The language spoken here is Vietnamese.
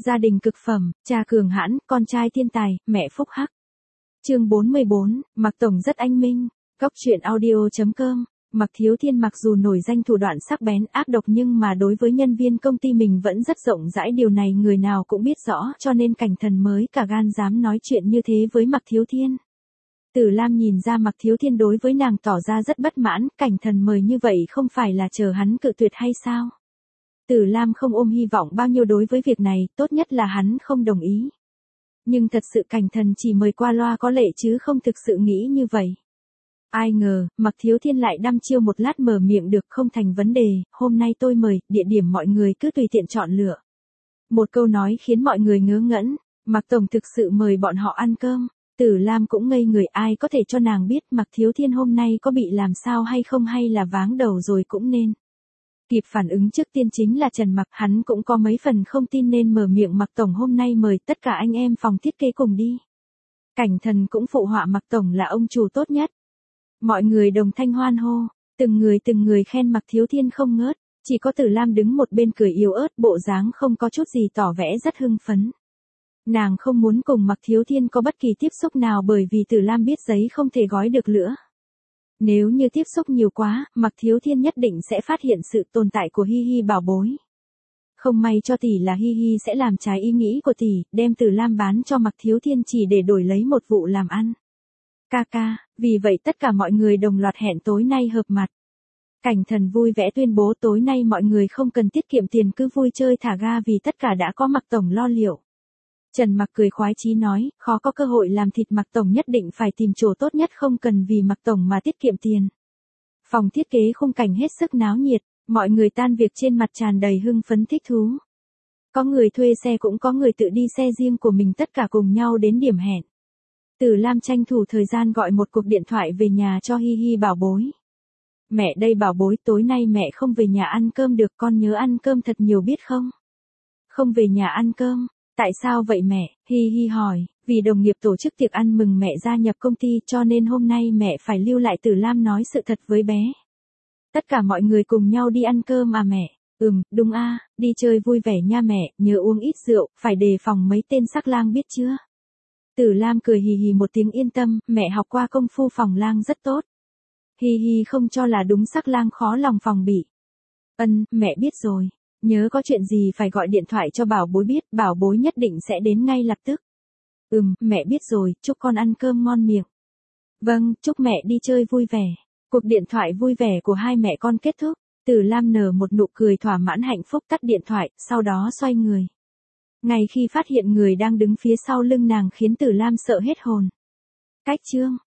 Gia đình cực phẩm, cha cường hãn, con trai thiên tài, mẹ phúc hắc. Chương 44, Mạc Tổng rất anh minh. Góc truyện audio.com. Mạc Thiếu Thiên mặc dù nổi danh thủ đoạn sắc bén ác độc nhưng mà đối với nhân viên công ty mình vẫn rất rộng rãi, điều này người nào cũng biết rõ, cho nên Cảnh Thần mới cả gan dám nói chuyện như thế với Mạc Thiếu Thiên. Tử Lam nhìn ra Mạc Thiếu Thiên đối với nàng tỏ ra rất bất mãn, Cảnh Thần mời như vậy không phải là chờ hắn cự tuyệt hay sao? Tử Lam không ôm hy vọng bao nhiêu đối với việc này, tốt nhất là hắn không đồng ý. Nhưng thật sự Cảnh Thần chỉ mời qua loa có lệ chứ không thực sự nghĩ như vậy. Ai ngờ, Mạc Thiếu Thiên lại đăm chiêu một lát mở miệng được, không thành vấn đề, hôm nay tôi mời, địa điểm mọi người cứ tùy tiện chọn lựa. Một câu nói khiến mọi người ngớ ngẩn, Mạc Tổng thực sự mời bọn họ ăn cơm. Tử Lam cũng ngây người, ai có thể cho nàng biết Mạc Thiếu Thiên hôm nay có bị làm sao hay không, hay là váng đầu rồi cũng nên. Kịp phản ứng trước tiên chính là Trần Mặc, hắn cũng có mấy phần không tin nên mở miệng, Mạc Tổng hôm nay mời tất cả anh em phòng thiết kế cùng đi. Cảnh Thần cũng phụ họa, Mạc Tổng là ông chủ tốt nhất. Mọi người đồng thanh hoan hô, từng người khen Mạc Thiếu Thiên không ngớt, chỉ có Tử Lam đứng một bên cười yếu ớt, bộ dáng không có chút gì tỏ vẻ rất hưng phấn. Nàng không muốn cùng Mạc Thiếu Thiên có bất kỳ tiếp xúc nào bởi vì Tử Lam biết giấy không thể gói được lửa. Nếu như tiếp xúc nhiều quá, Mạc Thiếu Thiên nhất định sẽ phát hiện sự tồn tại của Hi Hi bảo bối. Không may cho tỷ là Hi Hi sẽ làm trái ý nghĩ của tỷ, đem Tử Lam bán cho Mạc Thiếu Thiên chỉ để đổi lấy một vụ làm ăn. Ca, vì vậy tất cả mọi người đồng loạt hẹn tối nay hợp mặt. Cảnh Thần vui vẻ tuyên bố tối nay mọi người không cần tiết kiệm tiền, cứ vui chơi thả ga vì tất cả đã có Mạc Tổng lo liệu. Trần Mặc cười khoái chí nói, khó có cơ hội làm thịt Mạc Tổng nhất định phải tìm chỗ tốt nhất, không cần vì Mạc Tổng mà tiết kiệm tiền. Phòng thiết kế khung cảnh hết sức náo nhiệt, mọi người tan việc trên mặt tràn đầy hưng phấn thích thú. Có người thuê xe cũng có người tự đi xe riêng của mình, tất cả cùng nhau đến điểm hẹn. Tử Lam tranh thủ thời gian gọi một cuộc điện thoại về nhà cho Hi Hi bảo bối. Mẹ đây bảo bối, tối nay mẹ không về nhà ăn cơm được, con nhớ ăn cơm thật nhiều biết không? Không về nhà ăn cơm, tại sao vậy mẹ? Hi Hi hỏi, vì đồng nghiệp tổ chức tiệc ăn mừng mẹ gia nhập công ty cho nên hôm nay mẹ phải lưu lại. Tử Lam nói sự thật với bé. Tất cả mọi người cùng nhau đi ăn cơm à mẹ? Đúng a, đi chơi vui vẻ nha mẹ, nhớ uống ít rượu, phải đề phòng mấy tên sắc lang biết chưa? Tử Lam cười hì hì một tiếng, yên tâm, mẹ học qua công phu phòng lang rất tốt. Hi Hi không cho là đúng, sắc lang khó lòng phòng bị. Mẹ biết rồi, nhớ có chuyện gì phải gọi điện thoại cho bảo bối biết, bảo bối nhất định sẽ đến ngay lập tức. Mẹ biết rồi, chúc con ăn cơm ngon miệng. Vâng, chúc mẹ đi chơi vui vẻ. Cuộc điện thoại vui vẻ của hai mẹ con kết thúc, Tử Lam nở một nụ cười thỏa mãn hạnh phúc, tắt điện thoại, sau đó xoay người. Ngay khi phát hiện người đang đứng phía sau lưng nàng khiến Tử Lam sợ hết hồn. Cách chương